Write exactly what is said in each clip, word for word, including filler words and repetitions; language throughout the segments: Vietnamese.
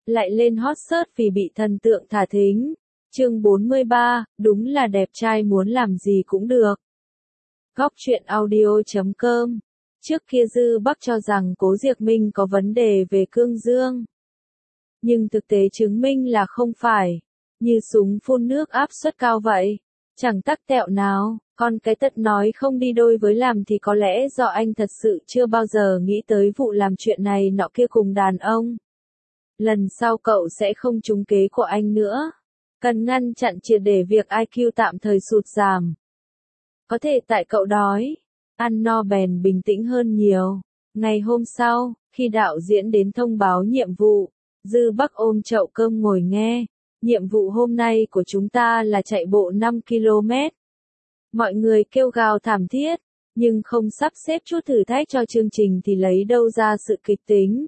lại lên hot search vì bị thần tượng thả thính. Chương bốn mươi ba, đúng là đẹp trai muốn làm gì cũng được. Góc truyện audio chấm com. Trước kia Dư Bắc cho rằng Cố Diệc Minh có vấn đề về cương dương. Nhưng thực tế chứng minh là không phải. Như súng phun nước áp suất cao vậy. Chẳng tắc tẹo nào, còn cái tật nói không đi đôi với làm thì có lẽ do anh thật sự chưa bao giờ nghĩ tới vụ làm chuyện này nọ kia cùng đàn ông. Lần sau cậu sẽ không trúng kế của anh nữa. Cần ngăn chặn triệt để việc i kiu tạm thời sụt giảm. Có thể tại cậu đói, ăn no bèn bình tĩnh hơn nhiều. Ngày hôm sau, khi đạo diễn đến thông báo nhiệm vụ, Dư Bắc ôm chậu cơm ngồi nghe. Nhiệm vụ hôm nay của chúng ta là chạy bộ năm ki lô mét. Mọi người kêu gào thảm thiết, nhưng không sắp xếp chút thử thách cho chương trình thì lấy đâu ra sự kịch tính.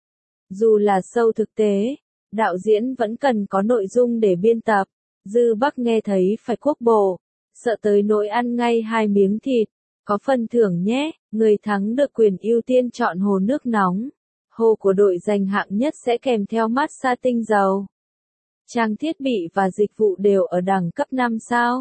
Dù là show thực tế, đạo diễn vẫn cần có nội dung để biên tập. Dư Bắc nghe thấy phải quốc bộ, sợ tới nỗi ăn ngay hai miếng thịt. Có phần thưởng nhé, người thắng được quyền ưu tiên chọn hồ nước nóng. Hồ của đội giành hạng nhất sẽ kèm theo massage tinh dầu. Trang thiết bị và dịch vụ đều ở đẳng cấp năm sao.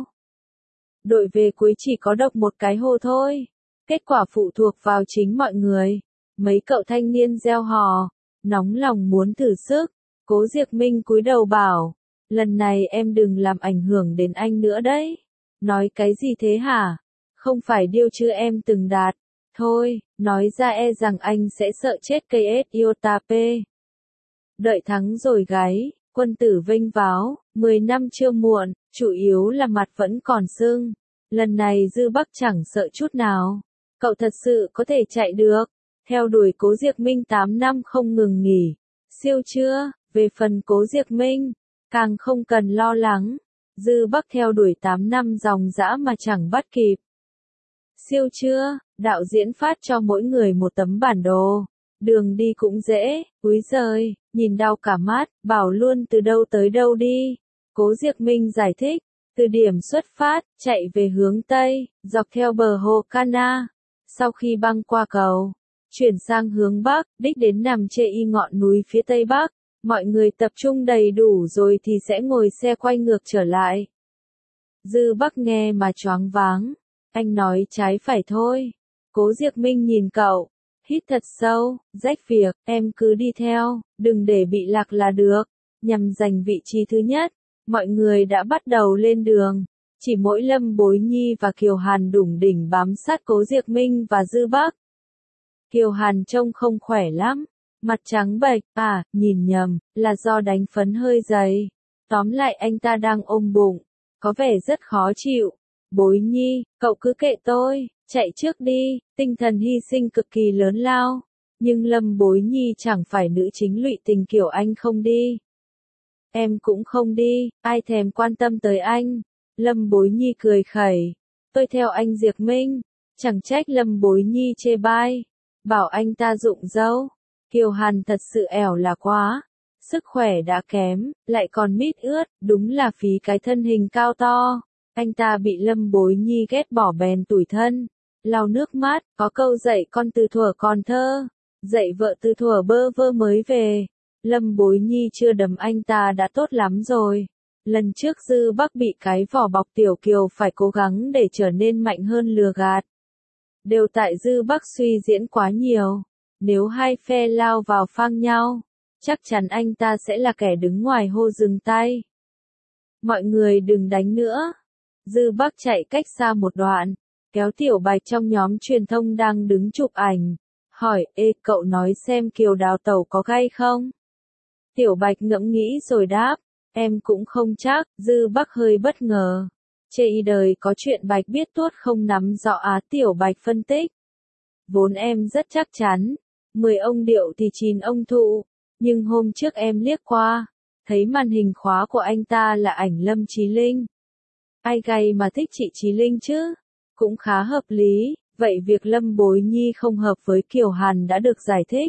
Đội về cuối chỉ có độc một cái hồ thôi. Kết quả phụ thuộc vào chính mọi người. Mấy cậu thanh niên reo hò, nóng lòng muốn thử sức. Cố Diệc Minh cúi đầu bảo, lần này em đừng làm ảnh hưởng đến anh nữa đấy. Nói cái gì thế hả? Không phải điêu chứ em từng đạt. Thôi, nói ra e rằng anh sẽ sợ chết cây ét Iotap. Đợi thắng rồi gáy. Quân tử vênh váo, mười năm chưa muộn, chủ yếu là mặt vẫn còn sưng. Lần này Dư Bắc chẳng sợ chút nào. Cậu thật sự có thể chạy được. Theo đuổi Cố Diệc Minh tám năm không ngừng nghỉ. Siêu chưa? Về phần Cố Diệc Minh, càng không cần lo lắng. Dư Bắc theo đuổi tám năm dòng dã mà chẳng bắt kịp. Siêu chưa? Đạo diễn phát cho mỗi người một tấm bản đồ. Đường đi cũng dễ, úi giời, nhìn đau cả mắt, bảo luôn từ đâu tới đâu đi. Cố Diệc Minh giải thích, từ điểm xuất phát, chạy về hướng Tây, dọc theo bờ hồ Cana. Sau khi băng qua cầu, chuyển sang hướng Bắc, đích đến nằm chê y ngọn núi phía Tây Bắc. Mọi người tập trung đầy đủ rồi thì sẽ ngồi xe quay ngược trở lại. Dư Bắc nghe mà choáng váng. Anh nói trái phải thôi. Cố Diệc Minh nhìn cậu. Hít thật sâu, rách việc, em cứ đi theo, đừng để bị lạc là được. Nhằm giành vị trí thứ nhất, mọi người đã bắt đầu lên đường. Chỉ mỗi Lâm Bối Nhi và Kiều Hàn đủng đỉnh bám sát Cố Diệc Minh và Dư Bắc. Kiều Hàn trông không khỏe lắm, mặt trắng bệch, à, nhìn nhầm, là do đánh phấn hơi dày. Tóm lại anh ta đang ôm bụng, có vẻ rất khó chịu. Bối Nhi, cậu cứ kệ tôi, chạy trước đi, tinh thần hy sinh cực kỳ lớn lao. Nhưng Lâm Bối Nhi chẳng phải nữ chính lụy tình kiểu anh không đi. Em cũng không đi, ai thèm quan tâm tới anh. Lâm Bối Nhi cười khẩy. Tôi theo anh Diệc Minh. Chẳng trách Lâm Bối Nhi chê bai. Bảo anh ta rụng râu. Kiều Hàn thật sự ẻo là quá. Sức khỏe đã kém, lại còn mít ướt, đúng là phí cái thân hình cao to. Anh ta bị Lâm Bối Nhi ghét bỏ bèn tủi thân. Lau nước mắt, có câu dạy con từ thuở còn thơ. Dạy vợ từ thuở bơ vơ mới về. Lâm Bối Nhi chưa đấm anh ta đã tốt lắm rồi. Lần trước Dư Bắc bị cái vỏ bọc Tiểu Kiều phải cố gắng để trở nên mạnh hơn lừa gạt. Đều tại Dư Bắc suy diễn quá nhiều. Nếu hai phe lao vào phang nhau, chắc chắn anh ta sẽ là kẻ đứng ngoài hô dừng tay. Mọi người đừng đánh nữa. Dư Bắc chạy cách xa một đoạn, kéo Tiểu Bạch trong nhóm truyền thông đang đứng chụp ảnh. Hỏi, ê cậu nói xem Kiều đào tẩu có gay không? Tiểu Bạch ngẫm nghĩ rồi đáp, em cũng không chắc. Dư Bắc hơi bất ngờ. Chê y đời có chuyện Bạch biết tuốt không nắm rõ á. Tiểu Bạch phân tích. Vốn em rất chắc chắn. Mười ông điệu thì chín ông thụ. Nhưng hôm trước em liếc qua, thấy màn hình khóa của anh ta là ảnh Lâm Chí Linh. Ai gay mà thích chị Chí Linh chứ? Cũng khá hợp lý. Vậy việc Lâm Bối Nhi không hợp với Kiều Hàn đã được giải thích.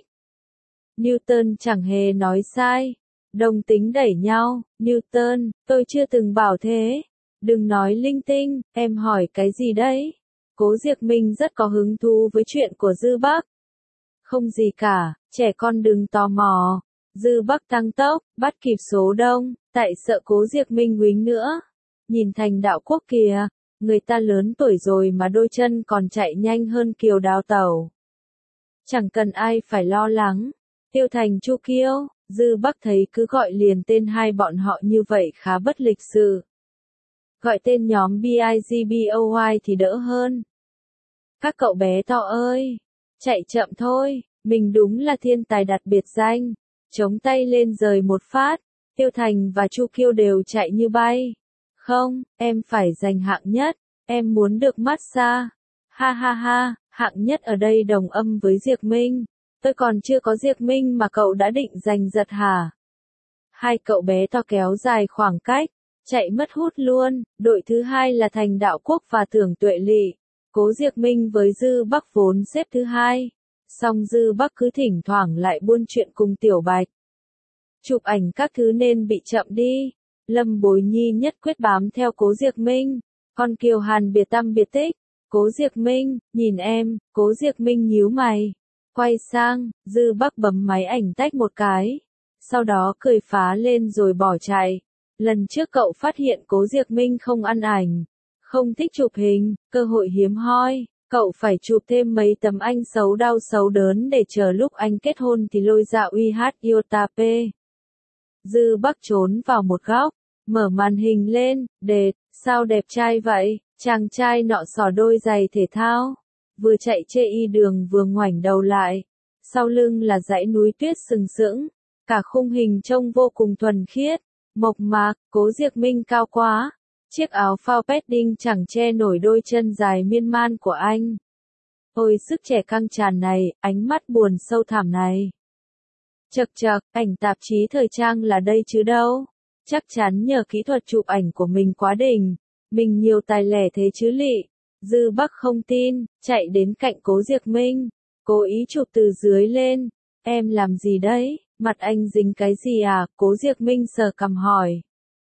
Newton chẳng hề nói sai. Đồng tính đẩy nhau. Newton, tôi chưa từng bảo thế. Đừng nói linh tinh, em hỏi cái gì đấy? Cố Diệc Minh rất có hứng thú với chuyện của Dư Bắc. Không gì cả, trẻ con đừng tò mò. Dư Bắc tăng tốc, bắt kịp số đông, tại sợ Cố Diệc Minh quýnh nữa. Nhìn Thành Đạo Quốc kìa, người ta lớn tuổi rồi mà đôi chân còn chạy nhanh hơn Kiều Đào Tẩu. Chẳng cần ai phải lo lắng. Tiêu Thành Chu Kiêu, Dư Bắc thấy cứ gọi liền tên hai bọn họ như vậy khá bất lịch sự. Gọi tên nhóm Bigboy thì đỡ hơn. Các cậu bé to ơi, chạy chậm thôi, mình đúng là thiên tài đặt biệt danh. Chống tay lên rời một phát, Tiêu Thành và Chu Kiêu đều chạy như bay. Không, em phải giành hạng nhất, em muốn được massage. Ha ha ha, hạng nhất ở đây đồng âm với Diệc Minh. Tôi còn chưa có Diệc Minh mà cậu đã định giành giật hả? Hai cậu bé to kéo dài khoảng cách, chạy mất hút luôn. Đội thứ hai là Thành Đạo Quốc và Tưởng Tuệ Lị. Cố Diệc Minh với Dư Bắc vốn xếp thứ hai. Song Dư Bắc cứ thỉnh thoảng lại buôn chuyện cùng Tiểu Bạch. Chụp ảnh các thứ nên bị chậm đi. Lâm Bối Nhi nhất quyết bám theo Cố Diệc Minh. Còn Kiều Hàn biệt tâm biệt tích. Cố Diệc Minh, nhìn em. Cố Diệc Minh nhíu mày. Quay sang, Dư Bắc bấm máy ảnh tách một cái. Sau đó cười phá lên rồi bỏ chạy. Lần trước cậu phát hiện Cố Diệc Minh không ăn ảnh. Không thích chụp hình, cơ hội hiếm hoi. Cậu phải chụp thêm mấy tấm anh xấu đau xấu đớn để chờ lúc anh kết hôn thì lôi ra uy hát Yotape. Dư Bắc trốn vào một góc, mở màn hình lên, đệt, sao đẹp trai vậy, chàng trai nọ xỏ đôi giày thể thao, vừa chạy chê y đường vừa ngoảnh đầu lại, sau lưng là dãy núi tuyết sừng sững, cả khung hình trông vô cùng thuần khiết, mộc mạc. Cố Diệc Minh cao quá, chiếc áo phao padding chẳng che nổi đôi chân dài miên man của anh. Ôi sức trẻ căng tràn này, ánh mắt buồn sâu thẳm này. Chậc chậc, ảnh tạp chí thời trang là đây chứ đâu. Chắc chắn nhờ kỹ thuật chụp ảnh của mình quá đỉnh. Mình nhiều tài lẻ thế chứ lị. Dư Bắc không tin, chạy đến cạnh Cố Diệc Minh. Cố ý chụp từ dưới lên. Em làm gì đấy, mặt anh dính cái gì à? Cố Diệc Minh sờ cằm hỏi.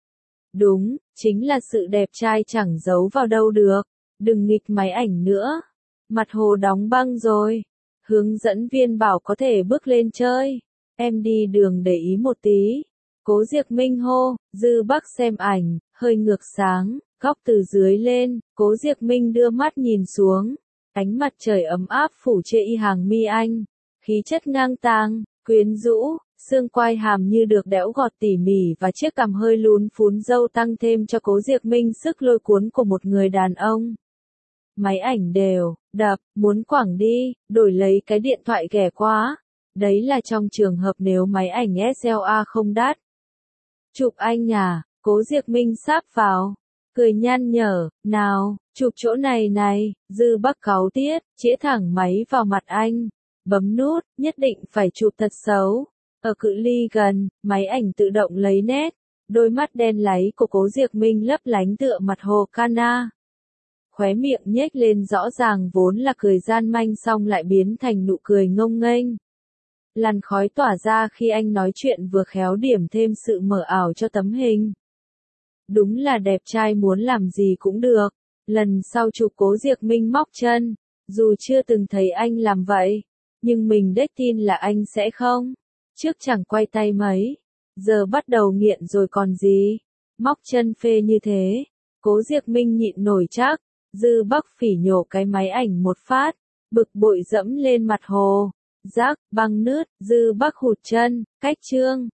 Đúng, chính là sự đẹp trai chẳng giấu vào đâu được. Đừng nghịch máy ảnh nữa. Mặt hồ đóng băng rồi. Hướng dẫn viên bảo có thể bước lên chơi. Em đi đường để ý một tí. Cố Diệc Minh hô. Dư Bắc xem ảnh, hơi ngược sáng, góc từ dưới lên. Cố Diệc Minh đưa mắt nhìn xuống. Ánh mặt trời ấm áp phủ trên y hàng mi anh. Khí chất ngang tàng, quyến rũ. Xương quai hàm như được đẽo gọt tỉ mỉ và chiếc cằm hơi lún phún râu tăng thêm cho Cố Diệc Minh sức lôi cuốn của một người đàn ông. Máy ảnh đều, đập, muốn quẳng đi, đổi lấy cái điện thoại ghẻ quá. Đấy là trong trường hợp nếu máy ảnh ét lờ a không đắt. Chụp anh à, Cố Diệc Minh sáp vào, cười nhăn nhở, nào, chụp chỗ này này. Dư Bắc cáu tiết, chĩa thẳng máy vào mặt anh. Bấm nút, nhất định phải chụp thật xấu. Ở cự ly gần, máy ảnh tự động lấy nét. Đôi mắt đen láy của Cố Diệc Minh lấp lánh tựa mặt hồ Cana. Khóe miệng nhếch lên rõ ràng vốn là cười gian manh xong lại biến thành nụ cười ngông nghênh. Làn khói tỏa ra khi anh nói chuyện vừa khéo điểm thêm sự mờ ảo cho tấm hình. Đúng là đẹp trai muốn làm gì cũng được. Lần sau chụp Cố Diệc Minh móc chân. Dù chưa từng thấy anh làm vậy, nhưng mình đếch tin là anh sẽ không. Trước chẳng quay tay mấy, giờ bắt đầu nghiện rồi còn gì. Móc chân phê như thế, Cố Diệc Minh nhịn nổi chắc. Dư Bắc phỉ nhổ cái máy ảnh một phát, bực bội dẫm lên mặt hồ. Rác, băng nứt, Dư Bắc hụt chân, cách chương.